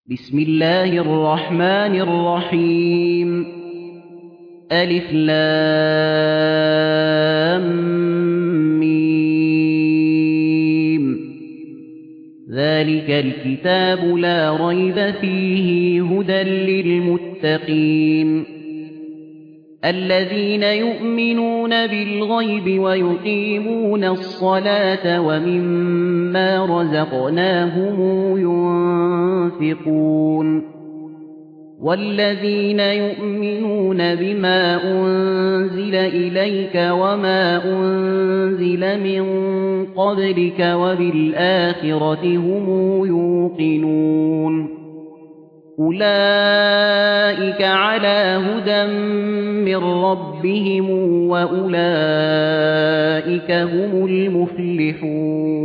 بسم الله الرحمن الرحيم ألف لام ميم ذلك الكتاب لا ريب فيه هدى للمتقين الذين يؤمنون بالغيب ويقيمون الصلاة ومما رزقناهم ينفقون والذين يؤمنون بما أنزل إليك وما أنزل من قبلك وبالآخرة هم يوقنون أولئك على هدى من ربهم وأولئك هم المفلحون